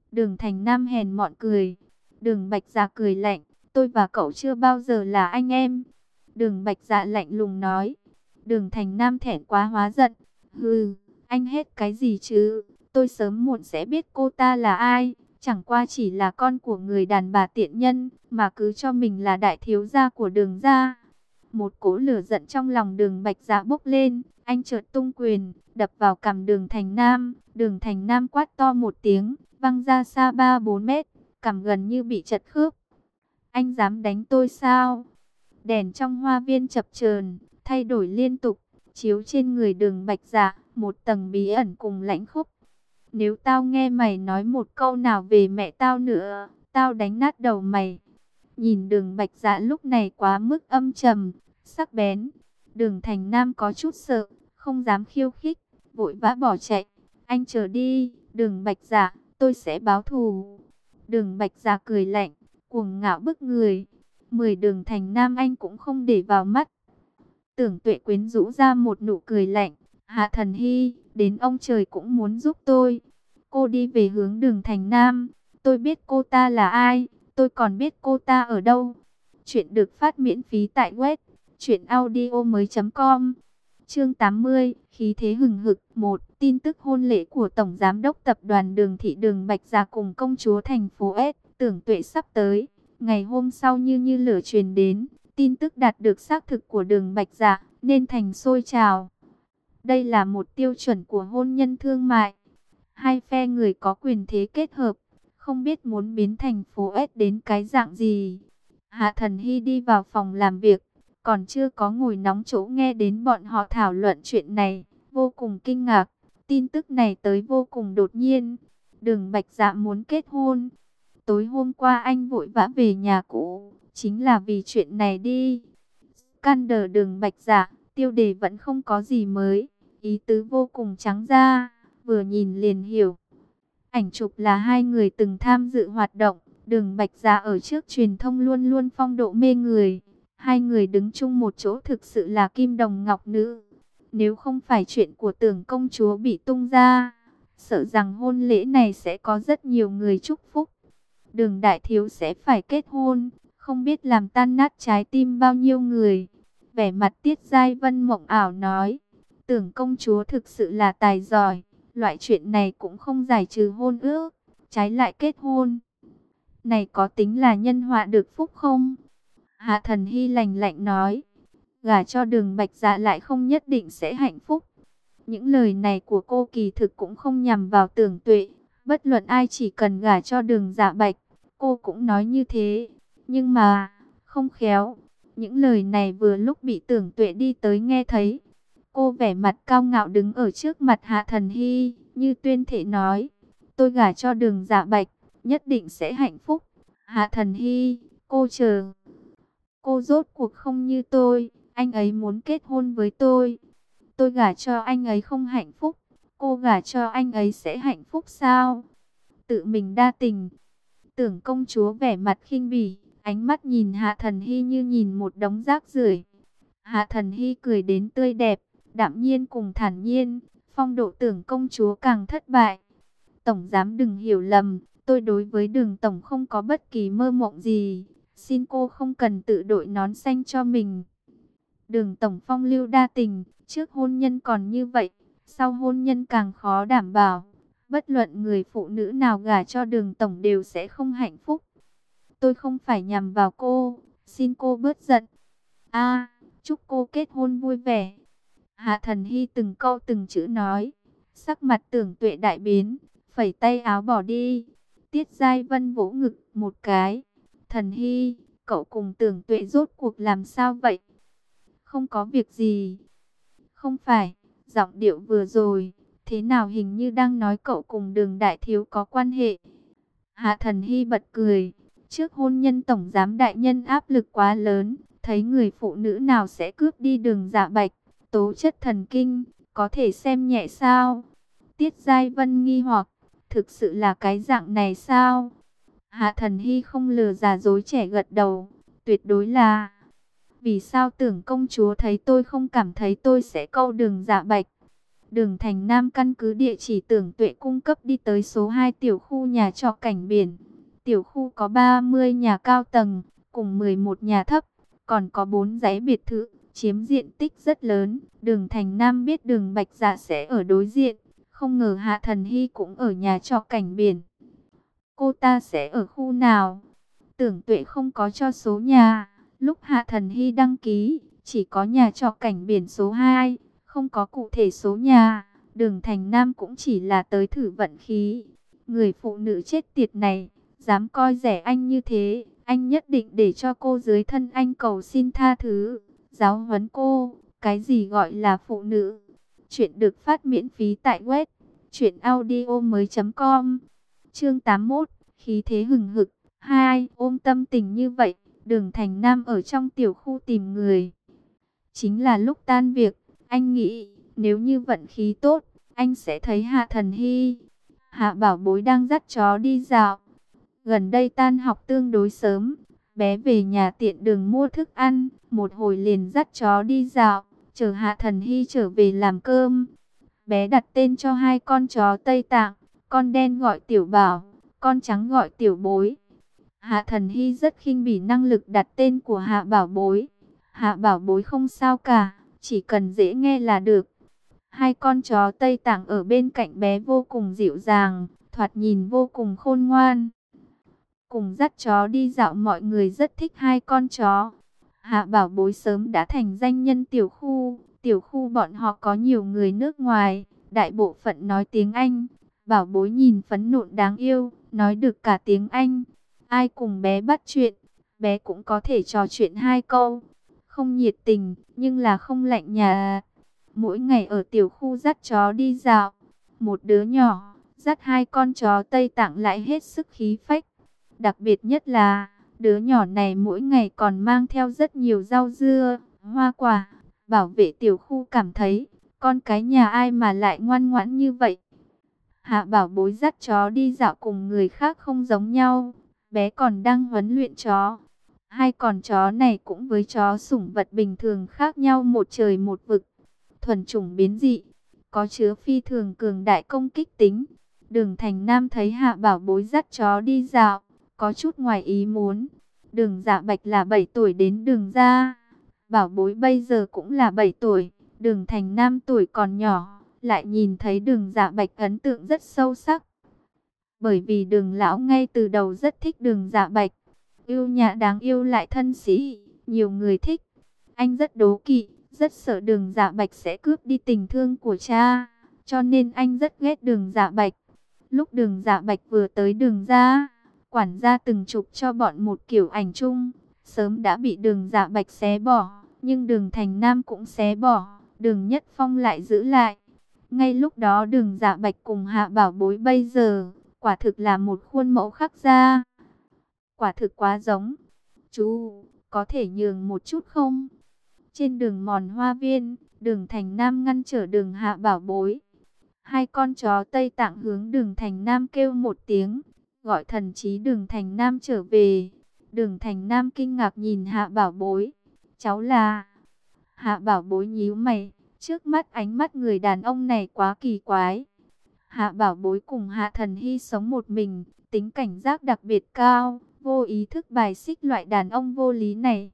Đường Thành Nam hèn mọn cười. Đường Bạch Dạ cười lạnh, tôi và cậu chưa bao giờ là anh em. Đường Bạch Dạ lạnh lùng nói. Đường Thành Nam thẹn quá hóa giận. Hừ, anh hết cái gì chứ? Tôi sớm muộn sẽ biết cô ta là ai. Chẳng qua chỉ là con của người đàn bà tiện nhân, mà cứ cho mình là đại thiếu gia của Đường gia. Một cỗ lửa giận trong lòng Đường Bạch Dạ bốc lên, anh chợt tung quyền, đập vào cằm Đường Thành Nam. Đường Thành Nam quát to một tiếng, văng ra xa 3-4 mét, cằm gần như bị chật khớp. Anh dám đánh tôi sao? Đèn trong hoa viên chập chờn, thay đổi liên tục, chiếu trên người Đường Bạch Dạ, một tầng bí ẩn cùng lãnh khốc. Nếu tao nghe mày nói một câu nào về mẹ tao nữa, tao đánh nát đầu mày. Nhìn Đường Bạch Dạ lúc này quá mức âm trầm, sắc bén. Đường Thành Nam có chút sợ, không dám khiêu khích, vội vã bỏ chạy. Anh chờ đi, Đường Bạch Dạ, tôi sẽ báo thù. Đường Bạch Dạ cười lạnh, cuồng ngạo bức người. 10 Đường Thành Nam anh cũng không để vào mắt. Tưởng Tuệ quyến rũ ra một nụ cười lạnh. Hạ Thần Hy, đến ông trời cũng muốn giúp tôi. Cô đi về hướng Đường Thành Nam. Tôi biết cô ta là ai, tôi còn biết cô ta ở đâu. Chuyện được phát miễn phí tại web truyệnaudiomoi.com. Chương 80, khí thế hừng hực. 1. Tin tức hôn lễ của Tổng Giám đốc Tập đoàn Đường Thị Đường Bạch Dạ cùng công chúa thành phố S, Tưởng Tuệ sắp tới. Ngày hôm sau như lửa truyền đến, tin tức đạt được xác thực của Đường Bạch Dạ, nên thành sôi trào. Đây là một tiêu chuẩn của hôn nhân thương mại. Hai phe người có quyền thế kết hợp, không biết muốn biến thành phố S đến cái dạng gì. Hạ Thần Hy đi vào phòng làm việc, còn chưa có ngồi nóng chỗ nghe đến bọn họ thảo luận chuyện này, vô cùng kinh ngạc. Tin tức này tới vô cùng đột nhiên. Đường Bạch Dạ muốn kết hôn. Tối hôm qua anh vội vã về nhà cũ, chính là vì chuyện này đi. Scandal Đường Bạch Dạ, tiêu đề vẫn không có gì mới, ý tứ vô cùng trắng ra, vừa nhìn liền hiểu. Ảnh chụp là hai người từng tham dự hoạt động, Đường Bạch Dạ ở trước truyền thông luôn luôn phong độ mê người. Hai người đứng chung một chỗ thực sự là kim đồng ngọc nữ. Nếu không phải chuyện của Tưởng công chúa bị tung ra, sợ rằng hôn lễ này sẽ có rất nhiều người chúc phúc. Đường đại thiếu sẽ phải kết hôn, không biết làm tan nát trái tim bao nhiêu người. Vẻ mặt Tiết Giai Vân mộng ảo nói, Tưởng công chúa thực sự là tài giỏi, loại chuyện này cũng không giải trừ hôn ước, trái lại kết hôn. Này có tính là nhân họa được phúc không? Hạ Thần Hy lạnh lạnh nói, gả cho Đường Bạch Dạ lại không nhất định sẽ hạnh phúc. Những lời này của cô kỳ thực cũng không nhằm vào Tưởng Tuệ, bất luận ai chỉ cần gả cho Đường Dạ Bạch, cô cũng nói như thế. Nhưng mà, không khéo, những lời này vừa lúc bị Tưởng Tuệ đi tới nghe thấy. Cô vẻ mặt cao ngạo đứng ở trước mặt Hạ Thần Hy, như tuyên thệ nói, tôi gả cho Đường Dạ Bạch, nhất định sẽ hạnh phúc. Hạ Thần Hy, cô chờ. Cô rốt cuộc không như tôi, anh ấy muốn kết hôn với tôi. Tôi gả cho anh ấy không hạnh phúc, cô gả cho anh ấy sẽ hạnh phúc sao? Tự mình đa tình. Tưởng công chúa vẻ mặt khinh bỉ, ánh mắt nhìn Hạ Thần Hy như nhìn một đống rác rưởi. Hạ Thần Hy cười đến tươi đẹp, đạm nhiên cùng thản nhiên, phong độ Tưởng công chúa càng thất bại. Tổng giám đừng hiểu lầm, tôi đối với Đường tổng không có bất kỳ mơ mộng gì, xin cô không cần tự đội nón xanh cho mình. Đường tổng phong lưu đa tình, trước hôn nhân còn như vậy, sau hôn nhân càng khó đảm bảo. Bất luận người phụ nữ nào gả cho Đường tổng đều sẽ không hạnh phúc. Tôi không phải nhằm vào cô, xin cô bớt giận. Chúc cô kết hôn vui vẻ. Hạ Thần Hy từng câu từng chữ nói, sắc mặt Tưởng Tuệ đại biến, phẩy tay áo bỏ đi. Tiết Giai Vân vỗ ngực một cái. Thần Hy, cậu cùng Tưởng Tuệ rốt cuộc làm sao vậy? Không có việc gì. Không phải, giọng điệu vừa rồi, thế nào hình như đang nói cậu cùng Đường đại thiếu có quan hệ. Hạ Thần Hy bật cười, trước hôn nhân tổng giám đại nhân áp lực quá lớn, thấy người phụ nữ nào sẽ cướp đi Đường Dạ Bạch, tố chất thần kinh, có thể xem nhẹ sao? Tiết Giai Vân nghi hoặc, thực sự là cái dạng này sao? Hạ Thần Hy không lừa già dối trẻ gật đầu, tuyệt đối là. Vì sao Tưởng công chúa thấy tôi không cảm thấy tôi sẽ câu Đường Dạ Bạch? Đường Thành Nam căn cứ địa chỉ Tưởng Tuệ cung cấp đi tới số 2 tiểu khu nhà trọ cảnh biển. Tiểu khu có 30 nhà cao tầng, cùng 11 nhà thấp, còn có 4 dãy biệt thự, chiếm diện tích rất lớn. Đường Thành Nam biết Đường Bạch Dạ sẽ ở đối diện, không ngờ Hạ Thần Hy cũng ở nhà trọ cảnh biển. Cô ta sẽ ở khu nào? Tưởng Tuệ không có cho số nhà. Lúc Hạ Thần Hy đăng ký, chỉ có nhà trọ cảnh biển số 2, không có cụ thể số nhà. Đường Thành Nam cũng chỉ là tới thử vận khí. Người phụ nữ chết tiệt này, dám coi rẻ anh như thế, anh nhất định để cho cô dưới thân anh cầu xin tha thứ, giáo huấn cô. Cái gì gọi là phụ nữ? Chuyện được phát miễn phí tại web truyệnaudiomoi.com. Chương 81, khí thế hừng hực. 2. Ôm tâm tình như vậy, Đường Thành Nam ở trong tiểu khu tìm người. Chính là lúc tan việc, anh nghĩ, nếu như vận khí tốt, anh sẽ thấy Hạ Thần Hy. Hạ Bảo Bối đang dắt chó đi dạo. Gần đây tan học tương đối sớm, bé về nhà tiện đường mua thức ăn, một hồi liền dắt chó đi dạo, chờ Hạ Thần Hy trở về làm cơm. Bé đặt tên cho hai con chó Tây Tạng, con đen gọi Tiểu Bảo, con trắng gọi Tiểu Bối. Hạ Thần Hy rất khinh bỉ năng lực đặt tên của Hạ Bảo Bối. Hạ Bảo Bối không sao cả, chỉ cần dễ nghe là được. Hai con chó Tây Tạng ở bên cạnh bé vô cùng dịu dàng, thoạt nhìn vô cùng khôn ngoan. Cùng dắt chó đi dạo, mọi người rất thích hai con chó. Hạ Bảo Bối sớm đã thành danh nhân tiểu khu. Tiểu khu bọn họ có nhiều người nước ngoài, đại bộ phận nói tiếng Anh. Bảo Bối nhìn phấn nộn đáng yêu, nói được cả tiếng Anh. Ai cùng bé bắt chuyện, bé cũng có thể trò chuyện hai câu. Không nhiệt tình, nhưng là không lạnh nhạt. Mỗi ngày ở tiểu khu dắt chó đi dạo, một đứa nhỏ dắt hai con chó Tây Tạng lại hết sức khí phách. Đặc biệt nhất là, đứa nhỏ này mỗi ngày còn mang theo rất nhiều rau dưa, hoa quả. Bảo vệ tiểu khu cảm thấy, con cái nhà ai mà lại ngoan ngoãn như vậy. Hạ Bảo Bối dắt chó đi dạo cùng người khác không giống nhau. Bé còn đang huấn luyện chó. Hai con chó này cũng với chó sủng vật bình thường khác nhau một trời một vực. Thuần chủng biến dị, có chứa phi thường cường đại công kích tính. Đường Thành Nam thấy Hạ Bảo Bối dắt chó đi dạo, có chút ngoài ý muốn. Đường Dạ Bạch là 7 tuổi đến đường ra. Bảo Bối bây giờ cũng là 7 tuổi. Đường Thành Nam tuổi còn nhỏ, lại nhìn thấy Đường Dạ Bạch ấn tượng rất sâu sắc. Bởi vì Đường lão ngay từ đầu rất thích Đường Dạ Bạch. Yêu nhã đáng yêu lại thân sĩ, nhiều người thích. Anh rất đố kỵ, rất sợ Đường Dạ Bạch sẽ cướp đi tình thương của cha, cho nên anh rất ghét Đường Dạ Bạch. Lúc Đường Dạ Bạch vừa tới đường ra, quản gia từng chụp cho bọn một kiểu ảnh chung, sớm đã bị Đường Dạ Bạch xé bỏ, nhưng Đường Thành Nam cũng xé bỏ, Đường Nhất Phong lại giữ lại. Ngay lúc đó Đường Dạ Bạch cùng Hạ Bảo Bối bây giờ, quả thực là một khuôn mẫu khắc ra. Quả thực quá giống. Chú, có thể nhường một chút không? Trên đường mòn hoa viên, Đường Thành Nam ngăn trở Đường Hạ Bảo Bối. Hai con chó Tây Tạng hướng Đường Thành Nam kêu một tiếng, gọi thần trí Đường Thành Nam trở về. Đường Thành Nam kinh ngạc nhìn Hạ Bảo Bối. Cháu là... Hạ Bảo Bối nhíu mày, trước mắt ánh mắt người đàn ông này quá kỳ quái. Hạ Bảo Bối cùng Hạ Thần Hy sống một mình, tính cảnh giác đặc biệt cao, vô ý thức bài xích loại đàn ông vô lý này.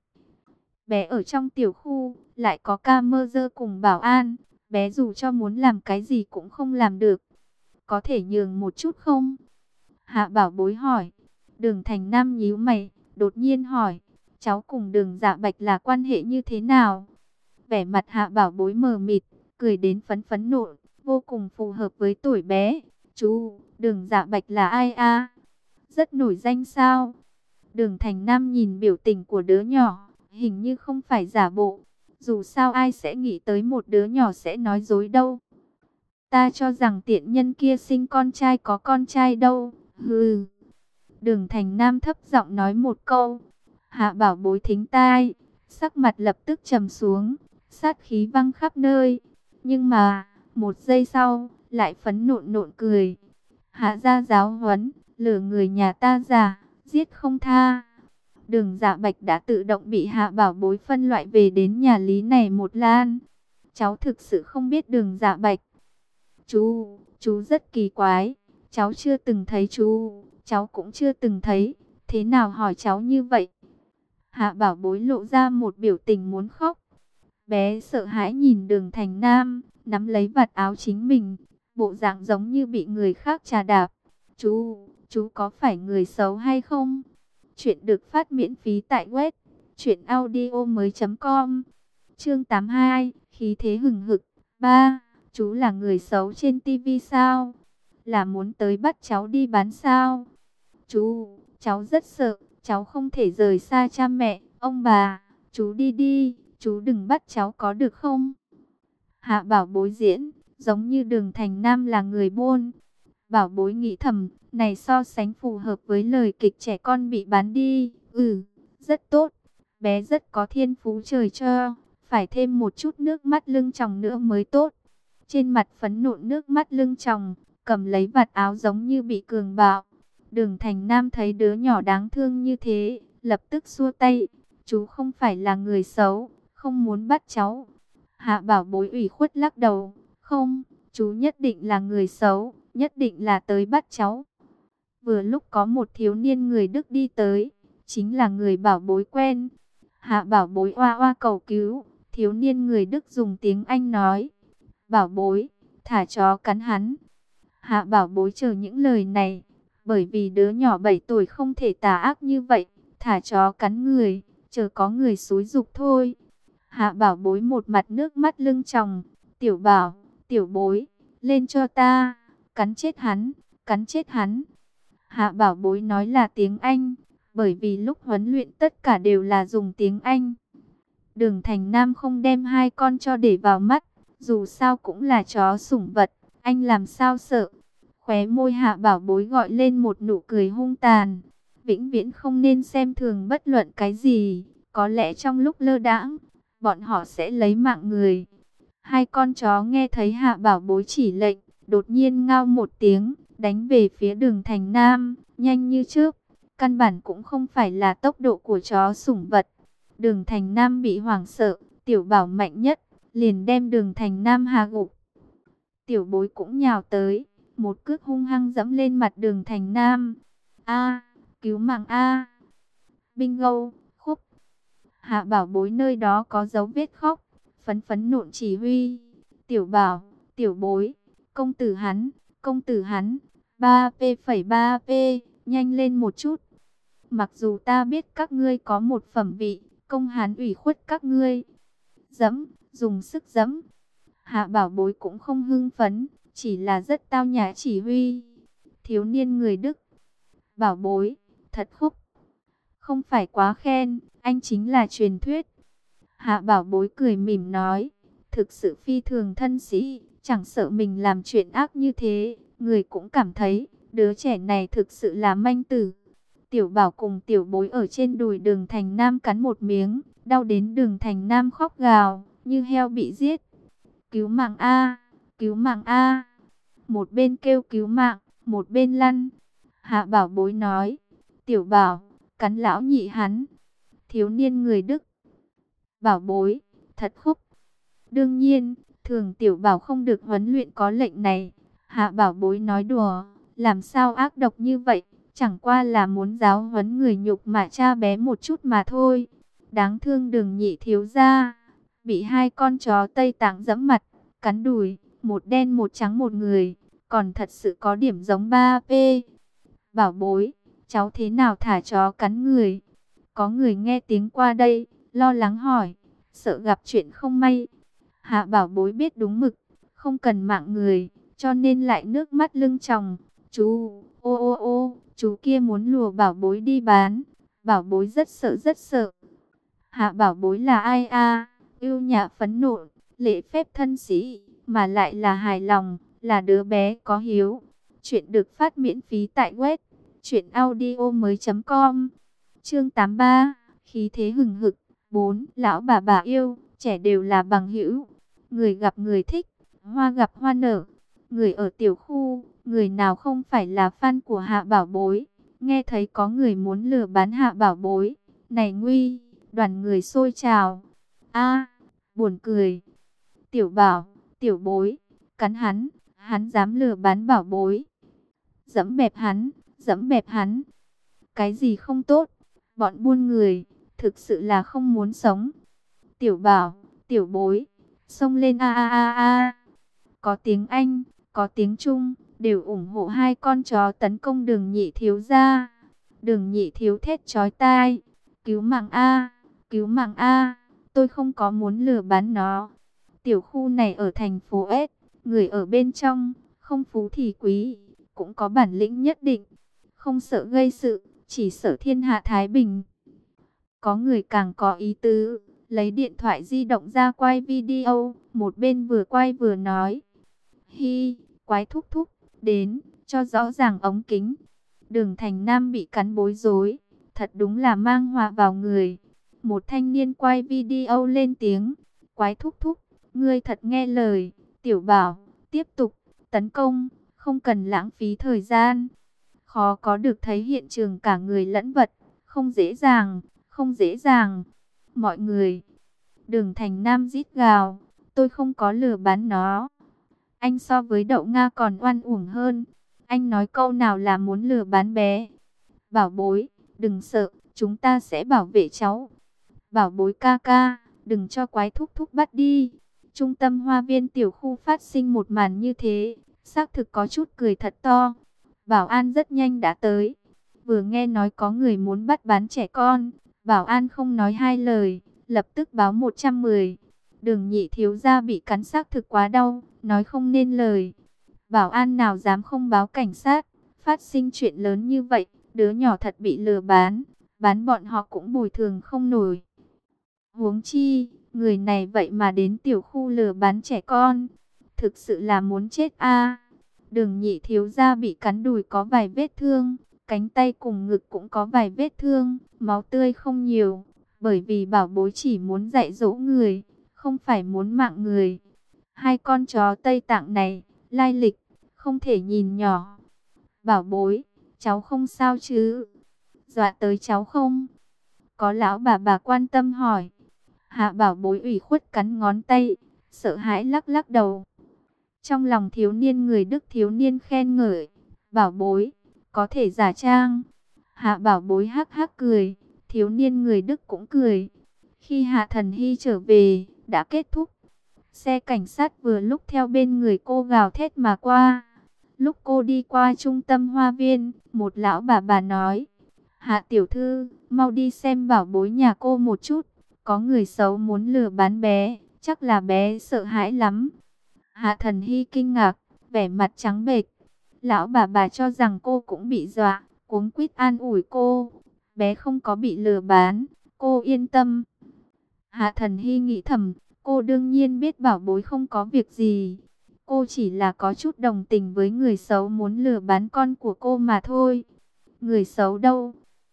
Bé ở trong tiểu khu, lại có camera cùng bảo an, bé dù cho muốn làm cái gì cũng không làm được. Có thể nhường một chút không? Hạ Bảo Bối hỏi. Đường Thành Nam nhíu mày, đột nhiên hỏi, cháu cùng Đường Dạ Bạch là quan hệ như thế nào? Vẻ mặt Hạ Bảo Bối mờ mịt, cười đến phấn phấn nộ, vô cùng phù hợp với tuổi bé. Chú, Đường Dạ Bạch là ai a? Rất nổi danh sao? Đường Thành Nam nhìn biểu tình của đứa nhỏ, hình như không phải giả bộ. Dù sao ai sẽ nghĩ tới một đứa nhỏ sẽ nói dối đâu. Ta cho rằng tiện nhân kia sinh con trai có con trai đâu. Hừ. Đường Thành Nam thấp giọng nói một câu. Hạ Bảo Bối thính tai, sắc mặt lập tức trầm xuống, sát khí văng khắp nơi. Nhưng mà, một giây sau, lại phấn nộn nộn cười. Hạ gia giáo huấn, lừa người nhà ta già, giết không tha. Đường Dạ Bạch đã tự động bị Hạ Bảo Bối phân loại về đến nhà lý này một lan. Cháu thực sự không biết Đường Dạ Bạch. Chú rất kỳ quái, cháu chưa từng thấy chú, cháu cũng chưa từng thấy, thế nào hỏi cháu như vậy? Hạ Bảo Bối lộ ra một biểu tình muốn khóc. Bé sợ hãi nhìn Đường Thành Nam, nắm lấy vạt áo chính mình, bộ dạng giống như bị người khác trà đạp. Chú có phải người xấu hay không? Chuyện được phát miễn phí tại web truyệnaudiomoi.com. Chương 82, khí thế hừng hực. 3. Chú là người xấu trên tivi sao? Là muốn tới bắt cháu đi bán sao? Cháu rất sợ, cháu không thể rời xa cha mẹ, ông bà. Chú đi đi, chú đừng bắt cháu có được không? Hạ Bảo Bối diễn, giống như Đường Thành Nam là người buôn. Bảo Bối nghĩ thầm, này so sánh phù hợp với lời kịch trẻ con bị bán đi. Rất tốt, bé rất có thiên phú trời cho, phải thêm một chút nước mắt lưng tròng nữa mới tốt. Trên mặt phấn nộn nước mắt lưng tròng, cầm lấy vạt áo giống như bị cường bạo. Đường Thành Nam thấy đứa nhỏ đáng thương như thế, lập tức xua tay. Chú không phải là người xấu, không muốn bắt cháu. Hạ Bảo Bối ủy khuất lắc đầu. Không, chú nhất định là người xấu, nhất định là tới bắt cháu. Vừa lúc có một thiếu niên người Đức đi tới, chính là người Bảo Bối quen. Hạ Bảo Bối oa oa cầu cứu, thiếu niên người Đức dùng tiếng Anh nói. Bảo Bối, thả chó cắn hắn. Hạ Bảo Bối chờ những lời này, bởi vì đứa nhỏ 7 tuổi không thể tà ác như vậy, thả chó cắn người, chờ có người xúi giục thôi. Hạ Bảo Bối một mặt nước mắt lưng tròng, Tiểu Bảo, Tiểu Bối, lên cho ta, cắn chết hắn, cắn chết hắn. Hạ Bảo Bối nói là tiếng Anh, bởi vì lúc huấn luyện tất cả đều là dùng tiếng Anh. Đường Thành Nam không đem hai con cho để vào mắt, dù sao cũng là chó sủng vật, anh làm sao sợ. Khóe môi Hạ Bảo Bối gọi lên một nụ cười hung tàn. Vĩnh viễn không nên xem thường bất luận cái gì, có lẽ trong lúc lơ đãng, bọn họ sẽ lấy mạng người. Hai con chó nghe thấy Hạ Bảo Bối chỉ lệnh, đột nhiên ngao một tiếng, đánh về phía Đường Thành Nam, nhanh như chớp. Căn bản cũng không phải là tốc độ của chó sủng vật. Đường Thành Nam bị hoảng sợ, Tiểu Bảo mạnh nhất, liền đem Đường Thành Nam hạ gục. Tiểu Bối cũng nhào tới, một cước hung hăng dẫm lên mặt Đường Thành Nam. A, cứu mạng A. Bingo, khúc. Hạ Bảo Bối nơi đó có dấu vết khóc, phấn phấn nộn chỉ huy. Tiểu Bảo, Tiểu Bối, công tử hắn, 3P,3P, nhanh lên một chút. Mặc dù ta biết các ngươi có một phẩm vị, công hán ủy khuất các ngươi. Dẫm, dùng sức dẫm. Hạ Bảo Bối cũng không hưng phấn, chỉ là rất tao nhã chỉ huy. Thiếu niên người Đức. Bảo Bối, thật khúc. Không phải quá khen, anh chính là truyền thuyết. Hạ Bảo Bối cười mỉm nói, thực sự phi thường thân sĩ, chẳng sợ mình làm chuyện ác như thế, người cũng cảm thấy, đứa trẻ này thực sự là manh tử. Tiểu Bảo cùng Tiểu Bối ở trên đùi Đường Thành Nam cắn một miếng, đau đến Đường Thành Nam khóc gào, như heo bị giết. Cứu mạng A, cứu mạng A. Một bên kêu cứu mạng, một bên lăn. Hạ Bảo Bối nói, Tiểu Bảo, cắn lão nhị hắn. Thiếu niên người Đức. Bảo Bối, thật khúc. Đương nhiên, thường Tiểu Bảo không được huấn luyện có lệnh này. Hạ Bảo Bối nói đùa, làm sao ác độc như vậy, chẳng qua là muốn giáo huấn người nhục mạ cha bé một chút mà thôi. Đáng thương Đường nhị thiếu gia, bị hai con chó Tây Tạng giẫm mặt, cắn đùi, một đen một trắng một người, còn thật sự có điểm giống 3P. Bảo Bối, cháu thế nào thả chó cắn người? Có người nghe tiếng qua đây, lo lắng hỏi, sợ gặp chuyện không may. Hạ Bảo Bối biết đúng mực, không cần mạng người, cho nên lại nước mắt lưng tròng. Chú, chú kia muốn lùa Bảo Bối đi bán. Bảo Bối rất sợ rất sợ. Hạ Bảo Bối là ai a? Ưu nhã phấn nộ, lễ phép thân sĩ, mà lại là hài lòng, là đứa bé có hiếu. Chuyện được phát miễn phí tại web truyệnaudiomoi.com. Chương 83, khí thế hừng hực. 4. Lão bà yêu, trẻ đều là bằng hữu. Người gặp người thích, hoa gặp hoa nở. Người ở tiểu khu, người nào không phải là fan của Hạ Bảo Bối. Nghe thấy có người muốn lừa bán Hạ Bảo Bối, này nguy, đoàn người xôi trào. A, buồn cười. Tiểu Bảo, Tiểu Bối, cắn hắn. Hắn dám lừa bán bảo bối. Dẫm bẹp hắn, dẫm bẹp hắn. Cái gì không tốt? Bọn buôn người, thực sự là không muốn sống. Tiểu Bảo, tiểu bối, xông lên a a a a. Có tiếng Anh, có tiếng Trung, đều ủng hộ hai con chó tấn công Đường Nhị thiếu gia. Đường Nhị thiếu thét chói tai, cứu mạng a, cứu mạng a, tôi không có muốn lừa bán nó. Tiểu khu này ở thành phố S, người ở bên trong, không phú thì quý, cũng có bản lĩnh nhất định, không sợ gây sự, chỉ sợ thiên hạ thái bình. Có người càng có ý tứ, lấy điện thoại di động ra quay video, một bên vừa quay vừa nói: Hi, quái thúc thúc, đến, cho rõ ràng ống kính. Đường Thành Nam bị cắn bối rối, thật đúng là mang họa vào người. Một thanh niên quay video lên tiếng: Quái thúc thúc, ngươi thật nghe lời, Tiểu Bảo, tiếp tục, tấn công, không cần lãng phí thời gian. Khó có được thấy hiện trường cả người lẫn vật, không dễ dàng, không dễ dàng. Mọi người, Đường Thành Nam rít gào, tôi không có lừa bán nó. Anh so với Đậu Nga còn oan uổng hơn. Anh nói câu nào là muốn lừa bán bé. Bảo bối, đừng sợ, chúng ta sẽ bảo vệ cháu. Bảo bối ca ca, đừng cho quái thúc thúc bắt đi. Trung tâm hoa viên tiểu khu phát sinh một màn như thế, xác thực có chút cười thật to. Bảo an rất nhanh đã tới. Vừa nghe nói có người muốn bắt bán trẻ con, bảo an không nói hai lời, lập tức báo 110. Đường Nhị thiếu gia bị cắn xác thực quá đau, nói không nên lời. Bảo an nào dám không báo cảnh sát, phát sinh chuyện lớn như vậy, đứa nhỏ thật bị lừa bán bọn họ cũng bồi thường không nổi. Huống chi, người này vậy mà đến tiểu khu lừa bán trẻ con, thực sự là muốn chết a. Đường Nhị thiếu gia bị cắn đùi có vài vết thương, cánh tay cùng ngực cũng có vài vết thương, máu tươi không nhiều, bởi vì bảo bối chỉ muốn dạy dỗ người, không phải muốn mạng người. Hai con chó Tây Tạng này, lai lịch, không thể nhìn nhỏ. Bảo bối, cháu không sao chứ? Dọa tới cháu không? Có lão bà quan tâm hỏi. Hạ bảo bối ủy khuất cắn ngón tay, sợ hãi lắc lắc đầu. Trong lòng thiếu niên người Đức thiếu niên khen ngợi. Bảo bối, có thể giả trang. Hạ bảo bối hắc hắc cười, thiếu niên người Đức cũng cười. Khi Hạ Thần Hy trở về, đã kết thúc. Xe cảnh sát vừa lúc theo bên người cô gào thét mà qua. Lúc cô đi qua trung tâm hoa viên, một lão bà nói: Hạ tiểu thư, mau đi xem bảo bối nhà cô một chút. Có người xấu muốn lừa bán bé, chắc là bé sợ hãi lắm. Hạ Thần Hy kinh ngạc, vẻ mặt trắng bệch. Lão bà cho rằng cô cũng bị dọa, cuống quýt an ủi cô. Bé không có bị lừa bán, cô yên tâm. Hạ Thần Hy nghĩ thầm, cô đương nhiên biết bảo bối không có việc gì. Cô chỉ là có chút đồng tình với người xấu muốn lừa bán con của cô mà thôi. Người xấu đâu?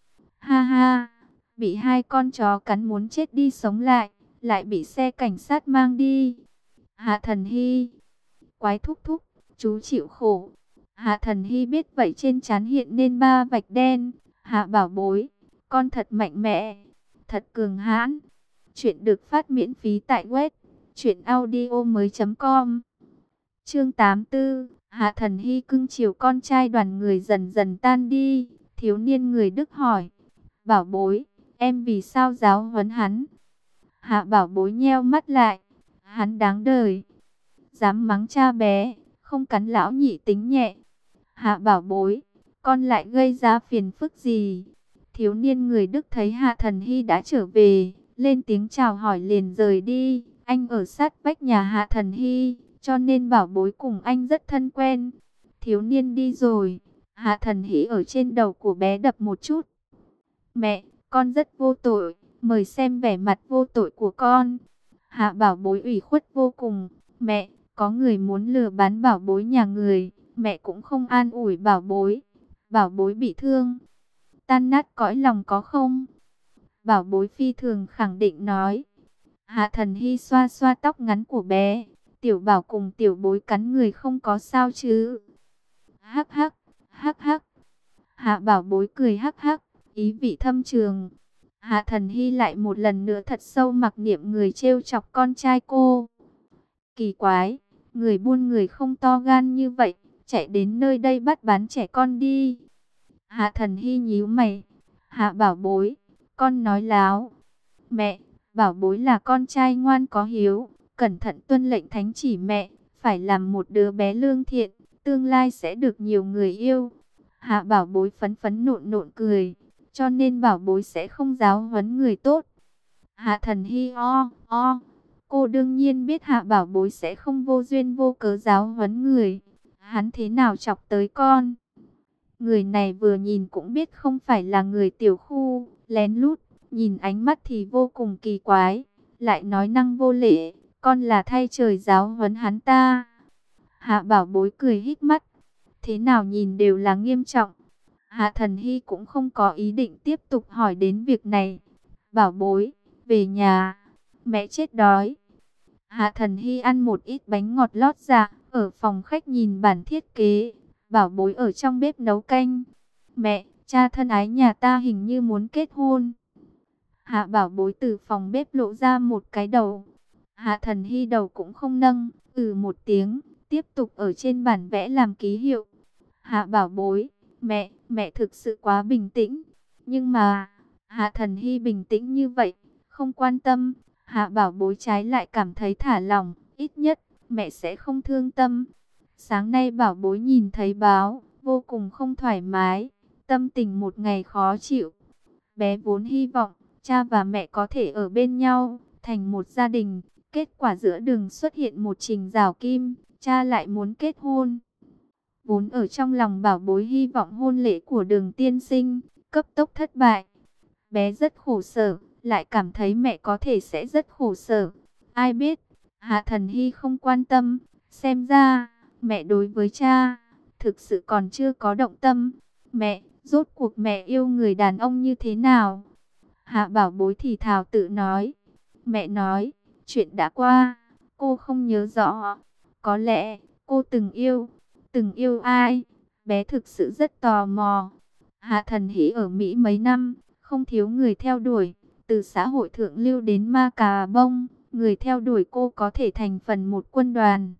Ha ha, bị hai con chó cắn muốn chết đi sống lại, lại bị xe cảnh sát mang đi. Hạ Thần Hy, quái thúc thúc, chú chịu khổ. Hạ Thần Hy biết vậy trên trán hiện lên 3 vạch đen. Hạ bảo bối, con thật mạnh mẽ, thật cường hãn. Chuyện được phát miễn phí tại web truyệnaudiomoi.com. Chương 84, Hạ Thần Hy cưng chiều con trai đoàn người dần dần tan đi. Thiếu niên người Đức hỏi: Bảo bối, em vì sao giáo huấn hắn? Hạ bảo bối nheo mắt lại: Hắn đáng đời, dám mắng cha bé, không cắn lão nhị tính nhẹ. Hạ bảo bối, con lại gây ra phiền phức gì? Thiếu niên người Đức thấy Hạ Thần Hy đã trở về, lên tiếng chào hỏi liền rời đi. Anh ở sát vách nhà Hạ Thần Hy, cho nên bảo bối cùng anh rất thân quen. Thiếu niên đi rồi, Hạ Thần Hy ở trên đầu của bé đập một chút. Mẹ, con rất vô tội, mời xem vẻ mặt vô tội của con. Hạ bảo bối ủy khuất vô cùng. Mẹ, có người muốn lừa bán bảo bối nhà người, mẹ cũng không an ủi bảo bối. Bảo bối bị thương, tan nát cõi lòng có không? Bảo bối phi thường khẳng định nói. Hạ Thần Hy xoa xoa tóc ngắn của bé. Tiểu bảo cùng tiểu bối cắn người không có sao chứ? Hắc hắc, hắc hắc. Hạ bảo bối cười hắc hắc, ý vị thâm trường. Hạ Thần Hy lại một lần nữa thật sâu mặc niệm người trêu chọc con trai cô. Kỳ quái, Người buôn người không to gan như vậy, chạy đến nơi đây bắt bán trẻ con đi. Hạ Thần Hy nhíu mày. Hạ Bảo Bối, con nói láo. Mẹ, Bảo Bối là con trai ngoan có hiếu, cẩn thận tuân lệnh thánh chỉ mẹ, phải làm một đứa bé lương thiện, tương lai sẽ được nhiều người yêu. Hạ Bảo Bối phấn phấn nộn nộn cười, cho nên Bảo Bối sẽ không giáo huấn người tốt. Hạ Thần Hy cô đương nhiên biết Hạ Bảo Bối sẽ không vô duyên vô cớ giáo huấn người. Hắn thế nào chọc tới con? Người này vừa nhìn cũng biết không phải là người tiểu khu, lén lút, nhìn ánh mắt thì vô cùng kỳ quái, lại nói năng vô lễ, con là thay trời giáo huấn hắn ta. Hạ Bảo Bối cười híp mắt, thế nào nhìn đều là nghiêm trọng. Hạ Thần Hy cũng không có ý định tiếp tục hỏi đến việc này. Bảo Bối, về nhà, mẹ chết đói. Hạ Thần Hy ăn một ít bánh ngọt lót dạ, ở phòng khách nhìn bản thiết kế. Bảo Bối ở trong bếp nấu canh. Mẹ, cha thân ái nhà ta hình như muốn kết hôn. Hạ Bảo Bối từ phòng bếp lộ ra một cái đầu. Hạ Thần Hy đầu cũng không nâng, một tiếng, tiếp tục ở trên bản vẽ làm ký hiệu. Hạ Bảo Bối, mẹ thực sự quá bình tĩnh. Nhưng mà, Hạ Thần Hy bình tĩnh như vậy, không quan tâm. Hạ Bảo Bối trái lại cảm thấy thả lỏng, ít nhất, mẹ sẽ không thương tâm. Sáng nay Bảo Bối nhìn thấy báo, vô cùng không thoải mái, tâm tình một ngày khó chịu. Bé vốn hy vọng, cha và mẹ có thể ở bên nhau, thành một gia đình. Kết quả giữa đường xuất hiện một Trình Giảo Kim, cha lại muốn kết hôn. Vốn ở trong lòng Bảo Bối hy vọng hôn lễ của Đường tiên sinh, cấp tốc thất bại. Bé rất khổ sở, lại cảm thấy mẹ có thể sẽ rất khổ sở. Ai biết, Hạ Thần Hy không quan tâm, xem ra, mẹ đối với cha, thực sự còn chưa có động tâm. Mẹ, rốt cuộc mẹ yêu người đàn ông như thế nào? Hạ Bảo Bối thì thào tự nói. Mẹ nói, chuyện đã qua, cô không nhớ rõ. Có lẽ, cô từng yêu ai? Bé thực sự rất tò mò. Hạ Thần Hy ở Mỹ mấy năm, không thiếu người theo đuổi. Từ xã hội thượng lưu đến ma cà bông, người theo đuổi cô có thể thành phần một quân đoàn.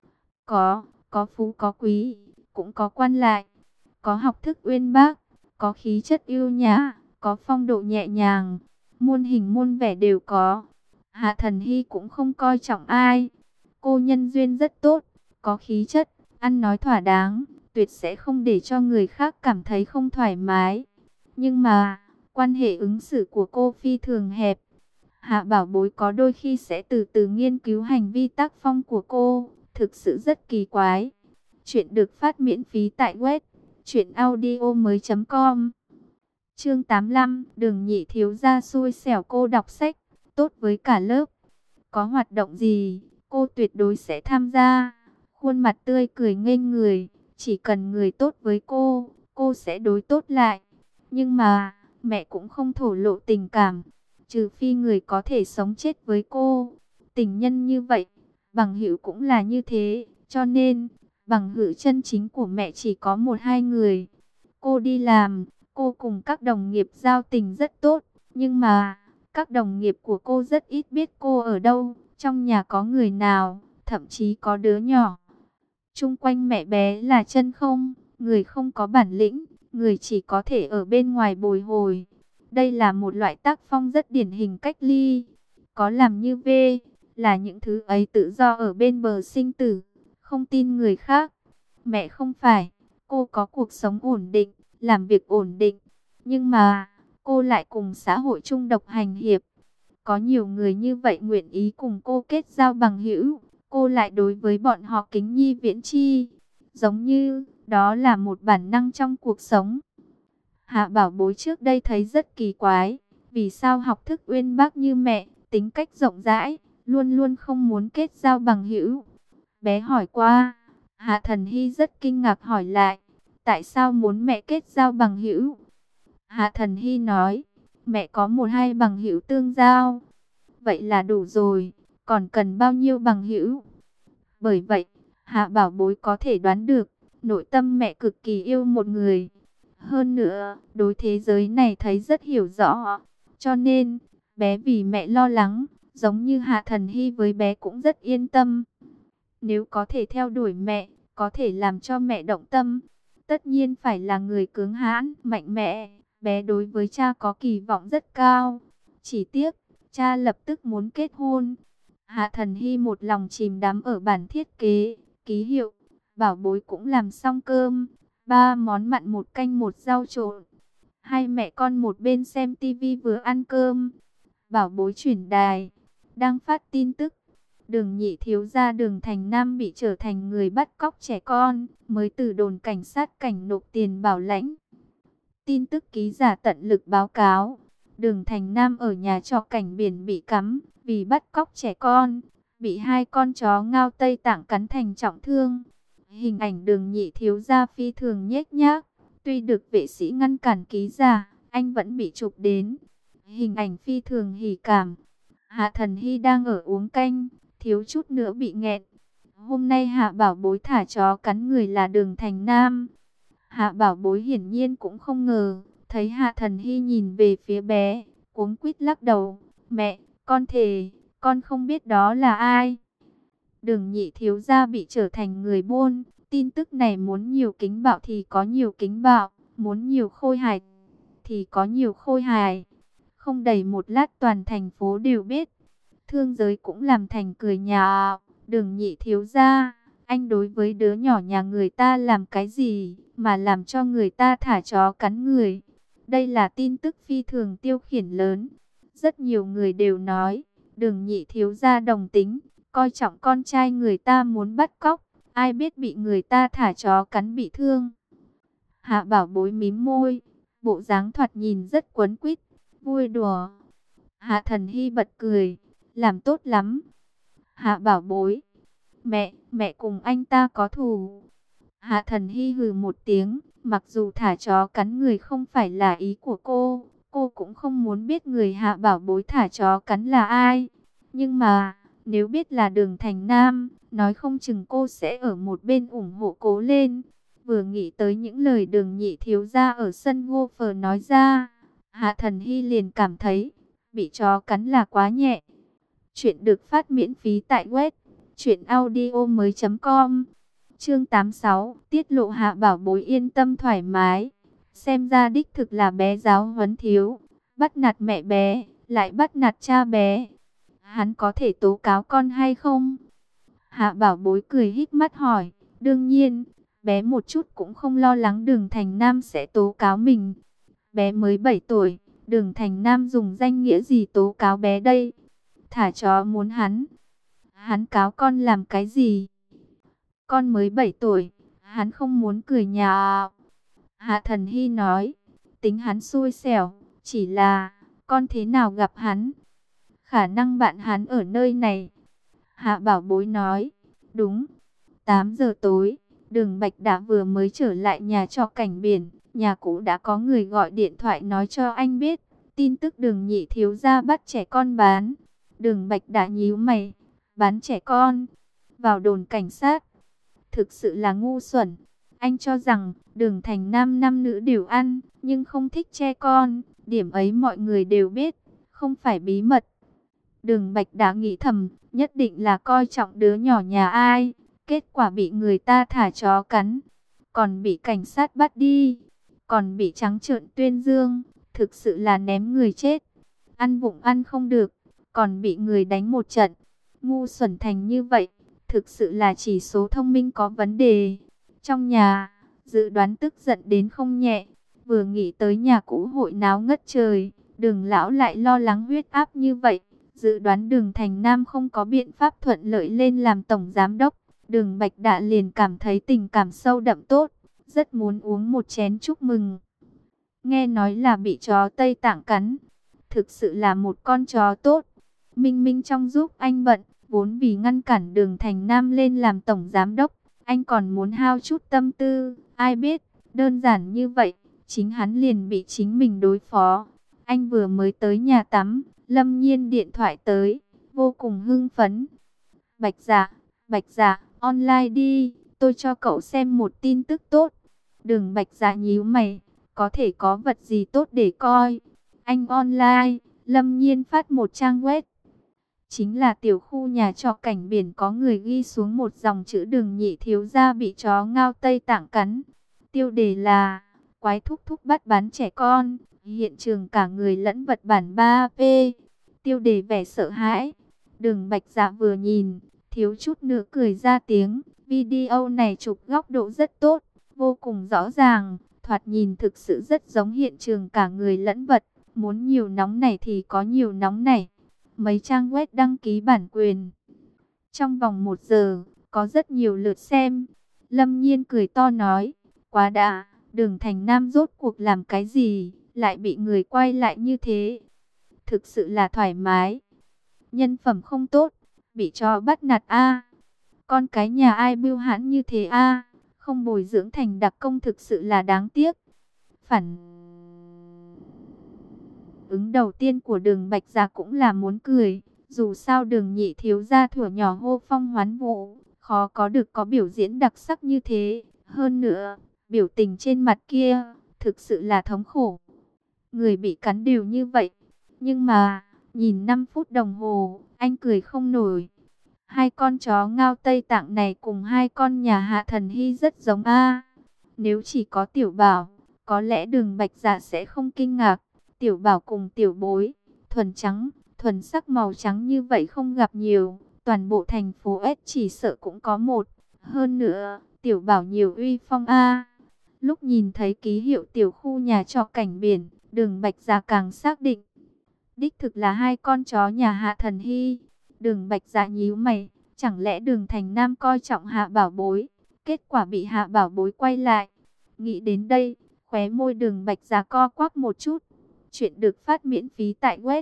Có phú có quý, cũng có quan lại, có học thức uyên bác, có khí chất yêu nhã, có phong độ nhẹ nhàng, muôn hình muôn vẻ đều có. Hạ Thần Hy cũng không coi trọng ai. Cô nhân duyên rất tốt, có khí chất, ăn nói thỏa đáng, tuyệt sẽ không để cho người khác cảm thấy không thoải mái. Nhưng mà, quan hệ ứng xử của cô phi thường hẹp. Hạ Bảo Bối có đôi khi sẽ từ từ nghiên cứu hành vi tác phong của cô, thực sự rất kỳ quái. Chuyện được phát miễn phí tại web truyệnaudiomoi.com. Chương 85, Đường Nhị thiếu gia xui xẻo cô đọc sách, tốt với cả lớp. Có hoạt động gì, cô tuyệt đối sẽ tham gia. Khuôn mặt tươi cười nghênh người, chỉ cần người tốt với cô sẽ đối tốt lại. Nhưng mà, mẹ cũng không thổ lộ tình cảm, trừ phi người có thể sống chết với cô. Tình nhân như vậy, bằng hữu cũng là như thế, cho nên, bằng hữu chân chính của mẹ chỉ có một hai người. Cô đi làm, cô cùng các đồng nghiệp giao tình rất tốt, nhưng mà, các đồng nghiệp của cô rất ít biết cô ở đâu, trong nhà có người nào, thậm chí có đứa nhỏ. Chung quanh mẹ bé là chân không, người không có bản lĩnh, người chỉ có thể ở bên ngoài bồi hồi. Đây là một loại tác phong rất điển hình cách ly. Có làm như V, là những thứ ấy tự do ở bên bờ sinh tử, không tin người khác. Mẹ không phải, cô có cuộc sống ổn định, làm việc ổn định. Nhưng mà, cô lại cùng xã hội chung độc hành hiệp. Có nhiều người như vậy nguyện ý cùng cô kết giao bằng hữu, cô lại đối với bọn họ kính nhi viễn chi. Giống như, đó là một bản năng trong cuộc sống. Hạ Bảo Bối trước đây thấy rất kỳ quái, vì sao học thức uyên bác như mẹ, tính cách rộng rãi, luôn luôn không muốn kết giao bằng hữu. Bé hỏi qua, Hạ Thần Hy rất kinh ngạc hỏi lại, tại sao muốn mẹ kết giao bằng hữu? Hạ Thần Hy nói, mẹ có một hai bằng hữu tương giao, vậy là đủ rồi, còn cần bao nhiêu bằng hữu? Bởi vậy, Hạ Bảo Bối có thể đoán được, nội tâm mẹ cực kỳ yêu một người. Hơn nữa, đối thế giới này thấy rất hiểu rõ. Cho nên, bé vì mẹ lo lắng, giống như Hạ Thần Hy với bé cũng rất yên tâm. Nếu có thể theo đuổi mẹ, có thể làm cho mẹ động tâm, tất nhiên phải là người cứng hãn, mạnh mẽ. Bé đối với cha có kỳ vọng rất cao. Chỉ tiếc, cha lập tức muốn kết hôn. Hạ Thần Hy một lòng chìm đắm ở bản thiết kế, ký hiệu. Bảo bối cũng làm xong cơm. 3 món mặn, 1 canh 1 rau trộn. Hai mẹ con một bên xem tivi vừa ăn cơm. Bảo bối chuyển đài, đang phát tin tức. Đường nhị thiếu gia Đường Thành Nam bị trở thành người bắt cóc trẻ con, mới từ đồn cảnh sát cảnh nộp tiền bảo lãnh. Tin tức ký giả tận lực báo cáo, Đường Thành Nam ở nhà trọ cảnh biển bị cắm, vì bắt cóc trẻ con, bị 2 con chó ngao Tây Tạng cắn thành trọng thương. Hình ảnh Đường nhị thiếu gia phi thường nhếch nhác, tuy được vệ sĩ ngăn cản ký giả, anh vẫn bị chụp đến. Hình ảnh phi thường hỉ cảm. Hạ Thần Hy đang ở uống canh, thiếu chút nữa bị nghẹn. Hôm nay Hạ Bảo Bối thả chó cắn người là Đường Thành Nam. Hạ Bảo Bối hiển nhiên cũng không ngờ, thấy Hạ Thần Hy nhìn về phía bé, cuống quýt lắc đầu. Mẹ, con thề, con không biết đó là ai. Đường nhị thiếu gia bị trở thành người buôn, tin tức này muốn nhiều kính bạo thì có nhiều kính bạo, muốn nhiều khôi hài thì có nhiều khôi hài. Không đầy một lát toàn thành phố đều biết. Thương giới cũng làm thành cười nhạo. Đường nhị thiếu gia, anh đối với đứa nhỏ nhà người ta làm cái gì mà làm cho người ta thả chó cắn người. Đây là tin tức phi thường tiêu khiển lớn. Rất nhiều người đều nói, Đường nhị thiếu gia đồng tính, coi trọng con trai người ta muốn bắt cóc. Ai biết bị người ta thả chó cắn bị thương. Hạ Bảo Bối mím môi, bộ dáng thoạt nhìn rất quấn quýt, vui đùa. Hạ Thần Hy bật cười, làm tốt lắm. Hạ Bảo Bối, mẹ cùng anh ta có thù. Hạ Thần Hy hừ một tiếng, mặc dù thả chó cắn người không phải là ý của cô cũng không muốn biết người Hạ Bảo Bối thả chó cắn là ai. Nhưng mà, nếu biết là Đường Thành Nam, nói không chừng cô sẽ ở một bên ủng hộ cố lên. Vừa nghĩ tới những lời Đường nhị thiếu gia ở sân golf nói ra, Hạ Thần Hy liền cảm thấy bị chó cắn là quá nhẹ. Chuyện được phát miễn phí tại web truyệnaudiomoi.com. Chương 86, tiết lộ Hạ Bảo Bối yên tâm thoải mái. Xem ra đích thực là bé giáo huấn thiếu, bắt nạt mẹ bé, lại bắt nạt cha bé. Hắn có thể tố cáo con hay không? Hạ Bảo Bối cười híp mắt hỏi. Đương nhiên, bé một chút cũng không lo lắng Đường Thành Nam sẽ tố cáo mình. Bé mới 7 tuổi, Đường Thành Nam dùng danh nghĩa gì tố cáo bé đây? Thả chó muốn hắn cáo con làm cái gì? Con mới 7 tuổi, hắn không muốn cười nhạo. Hạ Thần Hy nói, tính hắn xui xẻo, chỉ là con thế nào gặp hắn? Khả năng bạn hắn ở nơi này. Hạ Bảo Bối nói, đúng. 8 giờ tối, Đường Bạch đã vừa mới trở lại nhà trọ cảnh biển. Nhà cũ đã có người gọi điện thoại nói cho anh biết tin tức Đường nhị thiếu gia bắt trẻ con bán. Đường Bạch đã nhíu mày, bán trẻ con, vào đồn cảnh sát. Thực sự là ngu xuẩn. Anh cho rằng Đường Thành Nam nam nữ đều ăn, nhưng không thích trẻ con. Điểm ấy mọi người đều biết, không phải bí mật. Đường Bạch đã nghĩ thầm, nhất định là coi trọng đứa nhỏ nhà ai. Kết quả bị người ta thả chó cắn, còn bị cảnh sát bắt đi, còn bị trắng trợn tuyên dương. Thực sự là ném người chết. Ăn vụng ăn không được, còn bị người đánh một trận. Ngu xuẩn thành như vậy, thực sự là chỉ số thông minh có vấn đề. Trong nhà, Dự Đoán tức giận đến không nhẹ. Vừa nghĩ tới nhà cũ hội náo ngất trời, Đường lão lại lo lắng huyết áp như vậy. Dự đoán Đường Thành Nam không có biện pháp thuận lợi lên làm tổng giám đốc. Đường Bạch Đạ liền cảm thấy tình cảm sâu đậm tốt, rất muốn uống một chén chúc mừng. Nghe nói là bị chó Tây Tạng cắn, thực sự là một con chó tốt. Minh Minh trong giúp anh bận, vốn vì ngăn cản Đường Thành Nam lên làm tổng giám đốc, anh còn muốn hao chút tâm tư. Ai biết, đơn giản như vậy, chính hắn liền bị chính mình đối phó. Anh vừa mới tới nhà tắm, Lâm Nhiên điện thoại tới, vô cùng hưng phấn. Bạch Dạ, online đi, tôi cho cậu xem một tin tức tốt. Đường Bạch Dạ nhíu mày, có thể có vật gì tốt để coi. Anh online, Lâm Nhiên phát một trang web. Chính là tiểu khu nhà trọ cảnh biển có người ghi xuống một dòng chữ Đường nhị thiếu gia bị chó Ngao Tây Tạng cắn. Tiêu đề là quái thúc thúc bắt bán trẻ con, hiện trường cả người lẫn vật bản 3P. Tiêu đề vẻ sợ hãi. Đường Bạch Dạ vừa nhìn, thiếu chút nữa cười ra tiếng. Video này chụp góc độ rất tốt, vô cùng rõ ràng, thoạt nhìn thực sự rất giống hiện trường cả người lẫn vật. Muốn nhiều nóng này thì có nhiều nóng này. Mấy trang web đăng ký bản quyền. Trong vòng 1 giờ, có rất nhiều lượt xem. Lâm Nhiên cười to nói, quá đã, Đường Thành Nam rốt cuộc làm cái gì, lại bị người quay lại như thế. Thực sự là thoải mái. Nhân phẩm không tốt, bị cho bắt nạt a. Con cái nhà ai bưu hãn như thế a, không bồi dưỡng thành đặc công thực sự là đáng tiếc. Phản ứng đầu tiên của Đường Bạch Dạ cũng là muốn cười. Dù sao Đường nhị thiếu gia thuở nhỏ hô phong hoán vũ, khó có được có biểu diễn đặc sắc như thế. Hơn nữa, biểu tình trên mặt kia, thực sự là thống khổ. Người bị cắn đều như vậy. Nhưng mà, nhìn 5 phút đồng hồ, anh cười không nổi. Hai con chó Ngao Tây Tạng này cùng hai con nhà Hạ Thần Hy rất giống a. Nếu chỉ có Tiểu Bảo, có lẽ Đường Bạch Dạ sẽ không kinh ngạc. Tiểu Bảo cùng Tiểu Bối, thuần trắng, thuần sắc màu trắng như vậy không gặp nhiều. Toàn bộ thành phố S chỉ sợ cũng có một. Hơn nữa, Tiểu Bảo nhiều uy phong a. Lúc nhìn thấy ký hiệu tiểu khu nhà trọ cảnh biển, Đường Bạch Dạ càng xác định. Đích thực là hai con chó nhà Hạ Thần Hy. Đường Bạch Dạ nhíu mày, chẳng lẽ Đường Thành Nam coi trọng Hạ Bảo Bối, kết quả bị Hạ Bảo Bối quay lại. Nghĩ đến đây, khóe môi Đường Bạch Dạ co quắp một chút. Chuyện được phát miễn phí tại web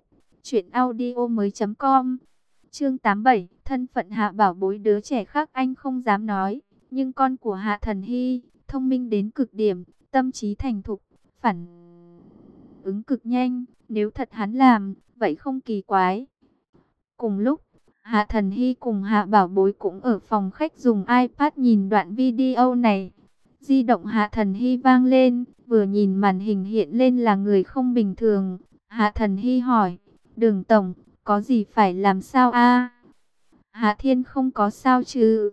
truyệnaudiomoi.com. Chương 87, thân phận Hạ Bảo Bối đứa trẻ khác anh không dám nói, nhưng con của Hạ Thần Hy thông minh đến cực điểm, tâm trí thành thục, phản ứng cực nhanh, nếu thật hắn làm, vậy không kỳ quái. Cùng lúc, Hạ Thần Hy cùng Hạ Bảo Bối cũng ở phòng khách dùng iPad nhìn đoạn video này. Di động Hạ Thần Hy vang lên, vừa nhìn màn hình hiện lên là người không bình thường. Hạ Thần Hy hỏi, Đường Tổng, có gì phải làm sao a? Hạ Thiên không có sao chứ?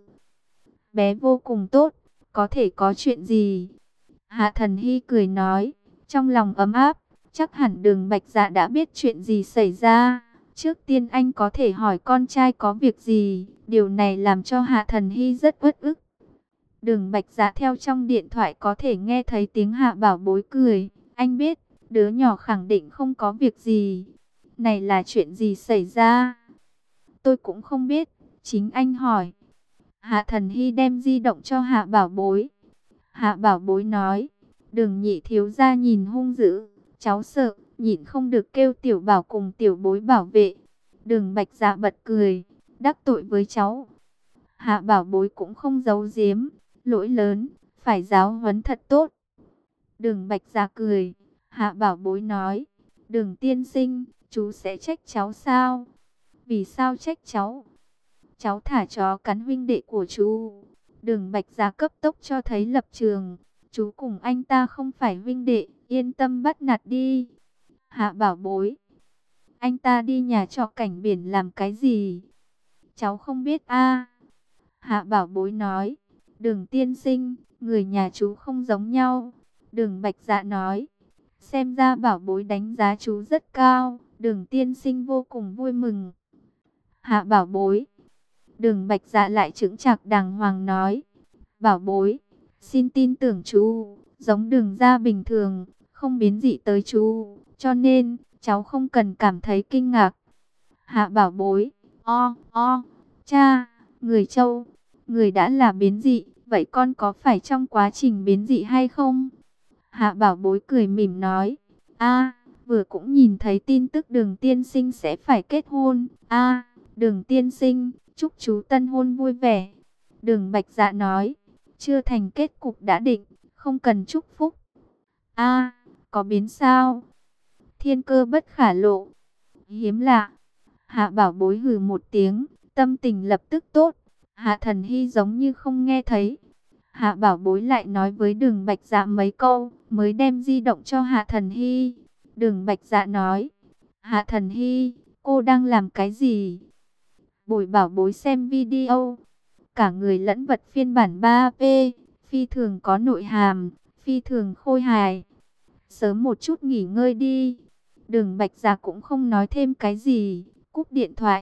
Bé vô cùng tốt, có thể có chuyện gì? Hạ Thần Hy cười nói, trong lòng ấm áp, chắc hẳn Đường Bạch Dạ đã biết chuyện gì xảy ra. Trước tiên anh có thể hỏi con trai có việc gì, điều này làm cho Hạ Thần Hy rất uất ức. Đường Bạch Dạ theo trong điện thoại có thể nghe thấy tiếng Hạ Bảo Bối cười, anh biết, đứa nhỏ khẳng định không có việc gì. Này là chuyện gì xảy ra? Tôi cũng không biết, chính anh hỏi. Hạ Thần Hy đem di động cho Hạ Bảo Bối. Hạ Bảo Bối nói, Đường nhị thiếu gia nhìn hung dữ, cháu sợ, nhịn không được kêu Tiểu Bảo cùng Tiểu Bối bảo vệ. Đường Bạch Dạ bật cười, đắc tội với cháu. Hạ Bảo Bối cũng không giấu giếm, lỗi lớn, phải giáo huấn thật tốt. Đường Bạch Dạ cười, Hạ Bảo Bối nói, Đường tiên sinh, chú sẽ trách cháu sao? Vì sao trách cháu? Cháu thả chó cắn huynh đệ của chú. Đường Bạch Dạ cấp tốc cho thấy lập trường. Chú cùng anh ta không phải huynh đệ, yên tâm bắt nạt đi. Hạ Bảo Bối, anh ta đi nhà trọ cảnh biển làm cái gì? Cháu không biết a. Hạ Bảo Bối nói, Đường tiên sinh, người nhà chú không giống nhau. Đường Bạch Dạ nói, xem ra Bảo Bối đánh giá chú rất cao. Đường tiên sinh vô cùng vui mừng. Hạ Bảo Bối, Đường Bạch Dạ lại chững chạc đàng hoàng nói, Bảo Bối, xin tin tưởng chú, giống Đường gia bình thường, không biến dị tới chú, cho nên cháu không cần cảm thấy kinh ngạc. Hạ Bảo Bối, cha, người Châu, người đã là biến dị, vậy con có phải trong quá trình biến dị hay không? Hạ Bảo Bối cười mỉm nói, vừa cũng nhìn thấy tin tức Đường tiên sinh sẽ phải kết hôn. Đường tiên sinh, chúc chú tân hôn vui vẻ. Đường Bạch Dạ nói, chưa thành kết cục đã định, không cần chúc phúc. Có biến sao? Thiên cơ bất khả lộ. Hiếm lạ. Hạ Bảo Bối hừ một tiếng, tâm tình lập tức tốt. Hạ Thần Hy giống như không nghe thấy. Hạ Bảo Bối lại nói với Đường Bạch Dạ mấy câu, mới đem di động cho Hạ Thần Hy. Đường Bạch Dạ nói, Hạ Thần Hy, cô đang làm cái gì? Bồi bảo bối xem video. Cả người lẫn vật phiên bản 3P, phi thường có nội hàm, phi thường khôi hài. Sớm một chút nghỉ ngơi đi. Đường Bạch Dạ cũng không nói thêm cái gì, cúp điện thoại.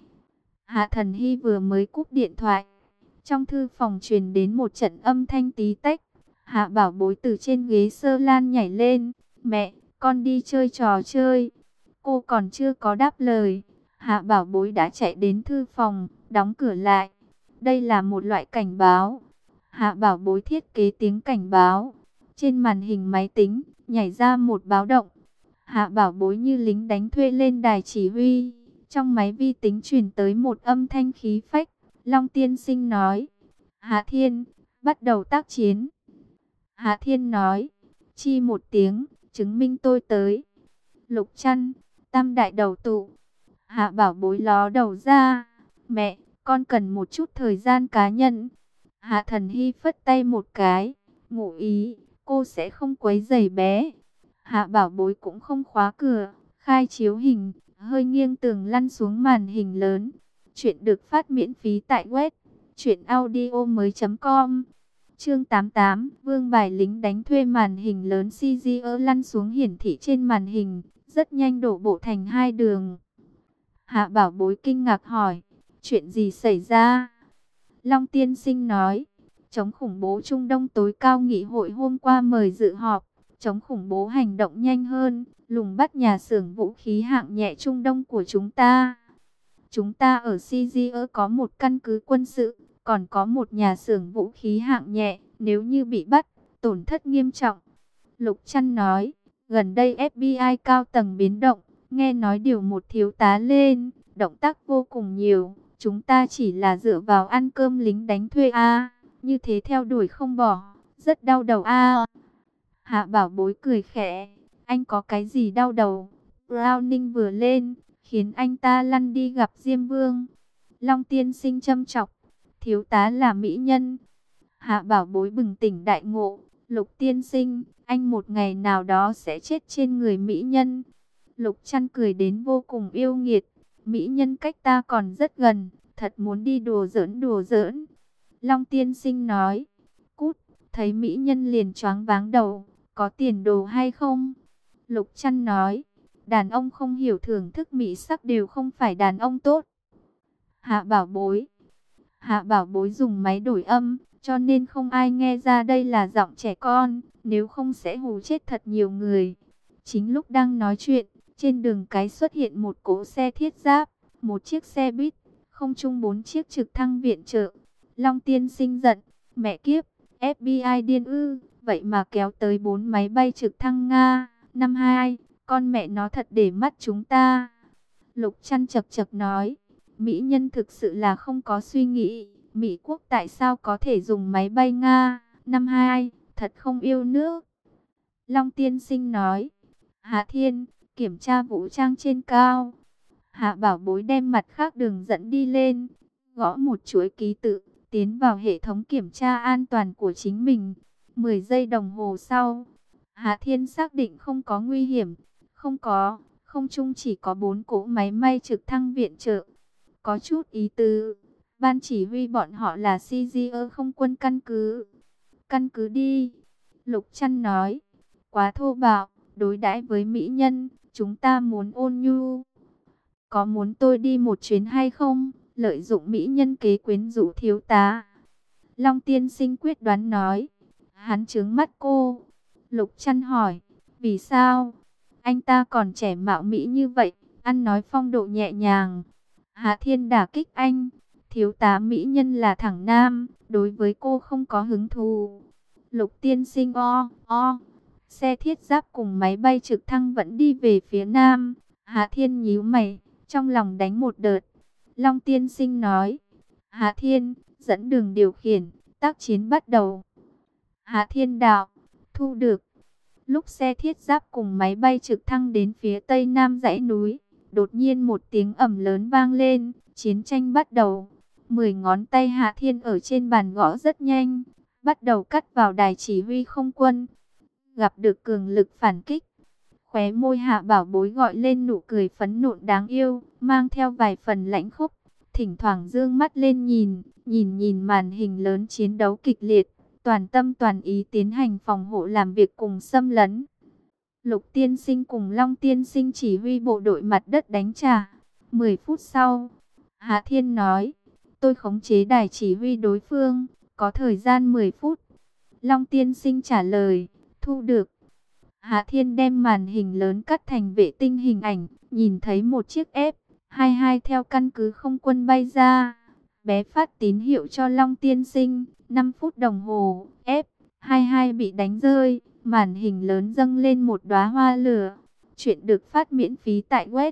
Hạ Thần Hy vừa mới cúp điện thoại, trong thư phòng truyền đến một trận âm thanh tí tách. Hạ Bảo Bối từ trên ghế sơ lan nhảy lên. Mẹ, con đi chơi trò chơi. Cô còn chưa có đáp lời, Hạ Bảo Bối đã chạy đến thư phòng, đóng cửa lại. Đây là một loại cảnh báo. Hạ Bảo Bối thiết kế tiếng cảnh báo. Trên màn hình máy tính, nhảy ra một báo động. Hạ Bảo Bối như lính đánh thuê lên đài chỉ huy. Trong máy vi tính truyền tới một âm thanh khí phách. Long Tiên Sinh nói, Hạ Thiên, bắt đầu tác chiến. Hạ Thiên nói, chi một tiếng, chứng minh tôi tới. Lục Trăn, Tam đại đầu tụ. Hạ Bảo Bối ló đầu ra. Mẹ, con cần một chút thời gian cá nhân. Hạ Thần Hy phất tay một cái. Ngụ ý, cô sẽ không quấy rầy bé. Hạ Bảo Bối cũng không khóa cửa. Khai chiếu hình, hơi nghiêng tường lăn xuống màn hình lớn. Chuyện được phát miễn phí tại web truyệnaudiomoi.com. Chương 88, Vương bài lính đánh thuê. Màn hình lớn CGO lăn xuống hiển thị trên màn hình, rất nhanh đổ bộ thành hai đường. Hạ Bảo Bối kinh ngạc hỏi, chuyện gì xảy ra? Long Tiên Sinh nói, chống khủng bố Trung Đông tối cao nghị hội hôm qua mời dự họp, chống khủng bố hành động nhanh hơn, lùng bắt nhà xưởng vũ khí hạng nhẹ Trung Đông của chúng ta. Chúng ta ở CGO có một căn cứ quân sự, còn có một nhà xưởng vũ khí hạng nhẹ, nếu như bị bắt, tổn thất nghiêm trọng. Lục Trăn nói, gần đây FBI cao tầng biến động, nghe nói điều một thiếu tá lên, động tác vô cùng nhiều. Chúng ta chỉ là dựa vào ăn cơm lính đánh thuê như thế theo đuổi không bỏ, rất đau đầu Hạ Bảo Bối cười khẽ, anh có cái gì đau đầu? Browning vừa lên, khiến anh ta lăn đi gặp Diêm Vương. Long Tiên Sinh châm chọc, thiếu tá là mỹ nhân. Hạ Bảo Bối bừng tỉnh đại ngộ, Lục Tiên Sinh, anh một ngày nào đó sẽ chết trên người mỹ nhân. Lục Trăn cười đến vô cùng yêu nghiệt, mỹ nhân cách ta còn rất gần, thật muốn đi đùa giỡn đùa giỡn. Long Tiên Sinh nói, cút, thấy mỹ nhân liền choáng váng đầu, có tiền đồ hay không? Lục Trăn nói, đàn ông không hiểu thưởng thức mỹ sắc đều không phải đàn ông tốt. Hạ Bảo Bối dùng máy đổi âm, cho nên không ai nghe ra đây là giọng trẻ con, nếu không sẽ hù chết thật nhiều người. Chính lúc đang nói chuyện, trên đường cái xuất hiện một cỗ xe thiết giáp, một chiếc xe buýt, không trung 4 chiếc trực thăng viện trợ. Long Tiên Sinh giận, mẹ kiếp, FBI điên ư, vậy mà kéo tới 4 máy bay trực thăng Nga, 52, con mẹ nó thật để mắt chúng ta. Lục Trăn chập chập nói, mỹ nhân thực sự là không có suy nghĩ, Mỹ quốc tại sao có thể dùng máy bay Nga, 52, thật không yêu nước. Long Tiên Sinh nói, Hạ Thiên, kiểm tra vũ trang trên cao. Hạ Bảo Bối đem mặt khác đường dẫn đi lên, gõ một chuỗi ký tự, tiến vào hệ thống kiểm tra an toàn của chính mình. 10 giây đồng hồ sau, Hạ Thiên xác định không có nguy hiểm. Không có, không trung chỉ có 4 cỗ máy may trực thăng viện trợ. Có chút ý tứ, ban chỉ huy bọn họ là CGO không quân căn cứ. Căn cứ đi, Lục Trăn nói, quá thô bạo, đối đãi với mỹ nhân, chúng ta muốn ôn nhu. Có muốn tôi đi một chuyến hay không? Lợi dụng mỹ nhân kế quyến rũ thiếu tá. Long Tiên Sinh quyết đoán nói. Hắn trướng mắt cô. Lục Trăn hỏi, vì sao? Anh ta còn trẻ mạo mỹ như vậy, ăn nói phong độ nhẹ nhàng. Hạ Thiên đả kích anh. Thiếu tá mỹ nhân là thẳng nam, đối với cô không có hứng thú. Lục Tiên Sinh xe thiết giáp cùng máy bay trực thăng vẫn đi về phía nam. Hạ Thiên nhíu mày, trong lòng đánh một đợt. Long Tiên Sinh nói, Hạ Thiên, dẫn đường điều khiển, tác chiến bắt đầu. Hạ Thiên đạo, thu được. Lúc xe thiết giáp cùng máy bay trực thăng đến phía tây nam dãy núi, đột nhiên một tiếng ầm lớn vang lên, chiến tranh bắt đầu. 10 ngón tay Hạ Thiên ở trên bàn gõ rất nhanh, bắt đầu cắt vào đài chỉ huy không quân. Gặp được cường lực phản kích, khóe môi Hạ Bảo Bối gọi lên nụ cười phấn nộn đáng yêu, mang theo vài phần lãnh khốc. thỉnh thoảng dương mắt lên nhìn màn hình lớn chiến đấu kịch liệt, toàn tâm toàn ý tiến hành phòng hộ làm việc cùng xâm lấn. Lục tiên sinh cùng Long tiên sinh chỉ huy bộ đội mặt đất đánh trả. 10 phút sau, Hạ Thiên nói, tôi khống chế đài chỉ huy đối phương, có thời gian 10 phút. Long tiên sinh trả lời, thu được. Hạ Thiên đem màn hình lớn cắt thành vệ tinh hình ảnh, nhìn thấy một chiếc F-22 theo căn cứ không quân bay ra. Bé phát tín hiệu cho Long tiên sinh, 5 phút đồng hồ, F-22 bị đánh rơi, màn hình lớn dâng lên một đóa hoa lửa. Chuyện được phát miễn phí tại web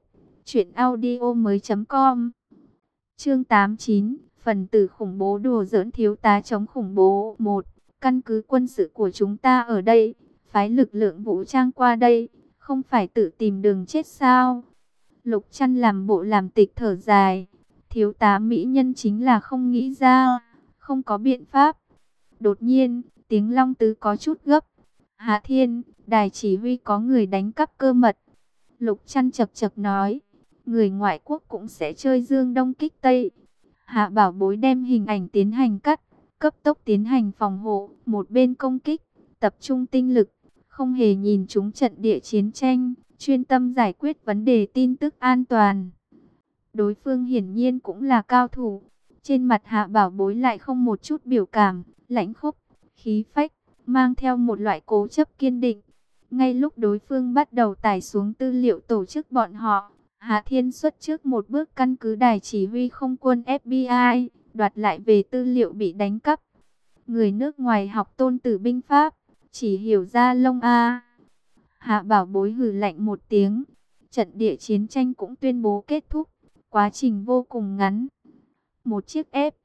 truyệnaudiomoi.com. Chương 89, phần tử khủng bố đùa giỡn thiếu tá chống khủng bố. 1. Căn cứ quân sự của chúng ta ở đây, phái lực lượng vũ trang qua đây, không phải tự tìm đường chết sao? Lục Trăn làm bộ làm tịch thở dài, thiếu tá mỹ nhân chính là không nghĩ ra, không có biện pháp. Đột nhiên, tiếng Long Tứ có chút gấp. Hạ Thiên, đài chỉ huy có người đánh cắp cơ mật. Lục Trăn chật chật nói, người ngoại quốc cũng sẽ chơi dương đông kích tây. Hạ Bảo Bối đem hình ảnh tiến hành cắt, cấp tốc tiến hành phòng hộ, một bên công kích, tập trung tinh lực, không hề nhìn trúng trận địa chiến tranh, chuyên tâm giải quyết vấn đề tin tức an toàn. Đối phương hiển nhiên cũng là cao thủ, trên mặt Hạ Bảo Bối lại không một chút biểu cảm, lãnh khốc, khí phách, mang theo một loại cố chấp kiên định. Ngay lúc đối phương bắt đầu tải xuống tư liệu tổ chức bọn họ, Hạ Thiên xuất trước một bước căn cứ đài chỉ huy không quân FBI, đoạt lại về tư liệu bị đánh cắp. Người nước ngoài học Tôn Tử binh pháp, chỉ hiểu ra lông a. Hạ Bảo Bối hừ lạnh một tiếng, trận địa chiến tranh cũng tuyên bố kết thúc, quá trình vô cùng ngắn. Một chiếc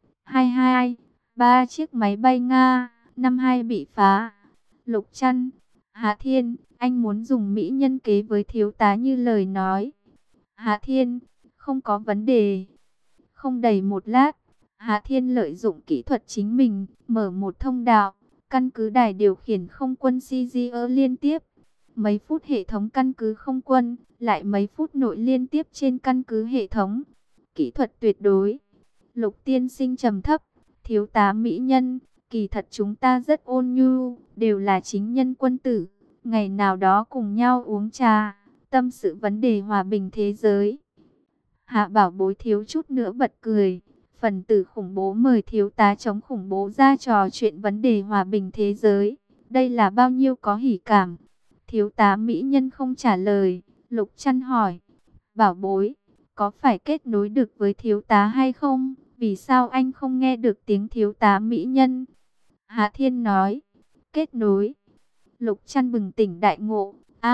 F-22, 3 chiếc máy bay Nga, 52 bị phá. Lục Trăn, Hạ Thiên, anh muốn dùng mỹ nhân kế với thiếu tá như lời nói. Hạ Thiên, không có vấn đề. Không đầy một lát, Hạ Thiên lợi dụng kỹ thuật chính mình, mở một thông đạo, căn cứ đài điều khiển không quân CGE liên tiếp. Mấy phút hệ thống căn cứ không quân, lại mấy phút nội liên tiếp trên căn cứ hệ thống. Kỹ thuật tuyệt đối. Lục tiên sinh trầm thấp, thiếu tá mỹ nhân, kỳ thật chúng ta rất ôn nhu, đều là chính nhân quân tử. Ngày nào đó cùng nhau uống trà, tâm sự vấn đề hòa bình thế giới. Hạ Bảo Bối thiếu chút nữa bật cười. Phần tử khủng bố mời thiếu tá chống khủng bố ra trò chuyện vấn đề hòa bình thế giới. Đây là bao nhiêu có hỉ cảm. Thiếu tá mỹ nhân không trả lời. Lục Trăn hỏi, Bảo Bối, có phải kết nối được với thiếu tá hay không? Vì sao anh không nghe được tiếng thiếu tá mỹ nhân? Hạ Thiên nói, kết nối. Lục Trăn bừng tỉnh đại ngộ.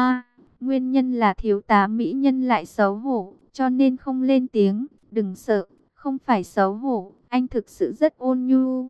Nguyên nhân là thiếu tá mỹ nhân lại xấu hổ, cho nên không lên tiếng. Đừng sợ, không phải xấu hổ, anh thực sự rất ôn nhu.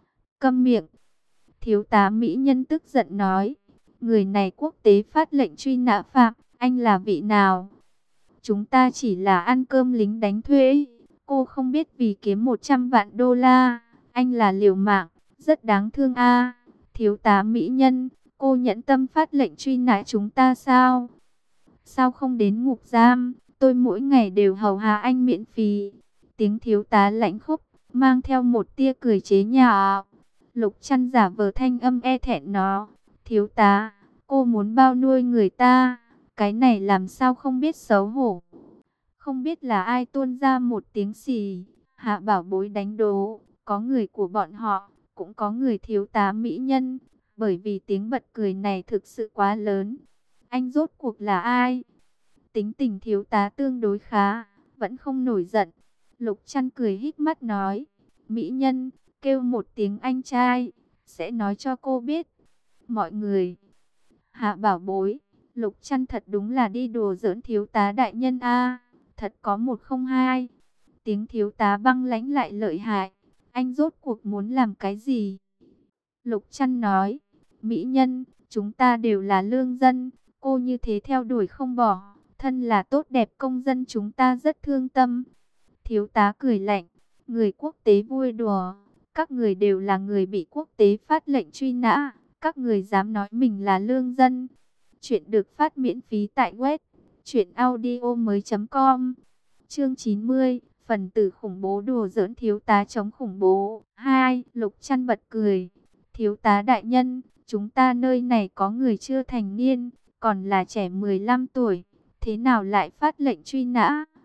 Câm miệng. Thiếu tá mỹ nhân tức giận nói, người này quốc tế phát lệnh truy nã phạm, anh là vị nào? Chúng ta chỉ là ăn cơm lính đánh thuê. Cô không biết vì kiếm 100 vạn đô la, anh là liều mạng, rất đáng thương a. Thiếu tá mỹ nhân, cô nhẫn tâm phát lệnh truy nã chúng ta sao? Sao không đến ngục giam, tôi mỗi ngày đều hầu hạ anh miễn phí. Tiếng thiếu tá lãnh khốc, mang theo một tia cười chế nhạo. Lục Trăn giả vờ thanh âm e thẹn nó, thiếu tá, cô muốn bao nuôi người ta, cái này làm sao không biết xấu hổ. Không biết là ai tuôn ra một tiếng xì. Hạ Bảo Bối đánh đố, có người của bọn họ, cũng có người thiếu tá mỹ nhân, bởi vì tiếng bật cười này thực sự quá lớn. Anh rốt cuộc là ai? Tính tình thiếu tá tương đối khá, vẫn không nổi giận. Lục Trăn cười híp mắt nói, mỹ nhân, kêu một tiếng anh trai, sẽ nói cho cô biết. Mọi người, Hạ Bảo Bối, Lục Trăn thật đúng là đi đùa giỡn thiếu tá đại nhân a, thật có 102. Tiếng thiếu tá băng lãnh lại lợi hại, anh rốt cuộc muốn làm cái gì? Lục Trăn nói, mỹ nhân, chúng ta đều là lương dân, cô như thế theo đuổi không bỏ, thân là tốt đẹp công dân chúng ta rất thương tâm. Thiếu tá cười lạnh, người quốc tế vui đùa, các người đều là người bị quốc tế phát lệnh truy nã, các người dám nói mình là lương dân. Chuyện được phát miễn phí tại web truyệnaudiomoi.com. Chương 90, phần tử khủng bố đùa giỡn thiếu tá chống khủng bố. 2. Lục Trăn bật cười. Thiếu tá đại nhân, chúng ta nơi này có người chưa thành niên, còn là trẻ 15 tuổi. Thế nào lại phát lệnh truy nã?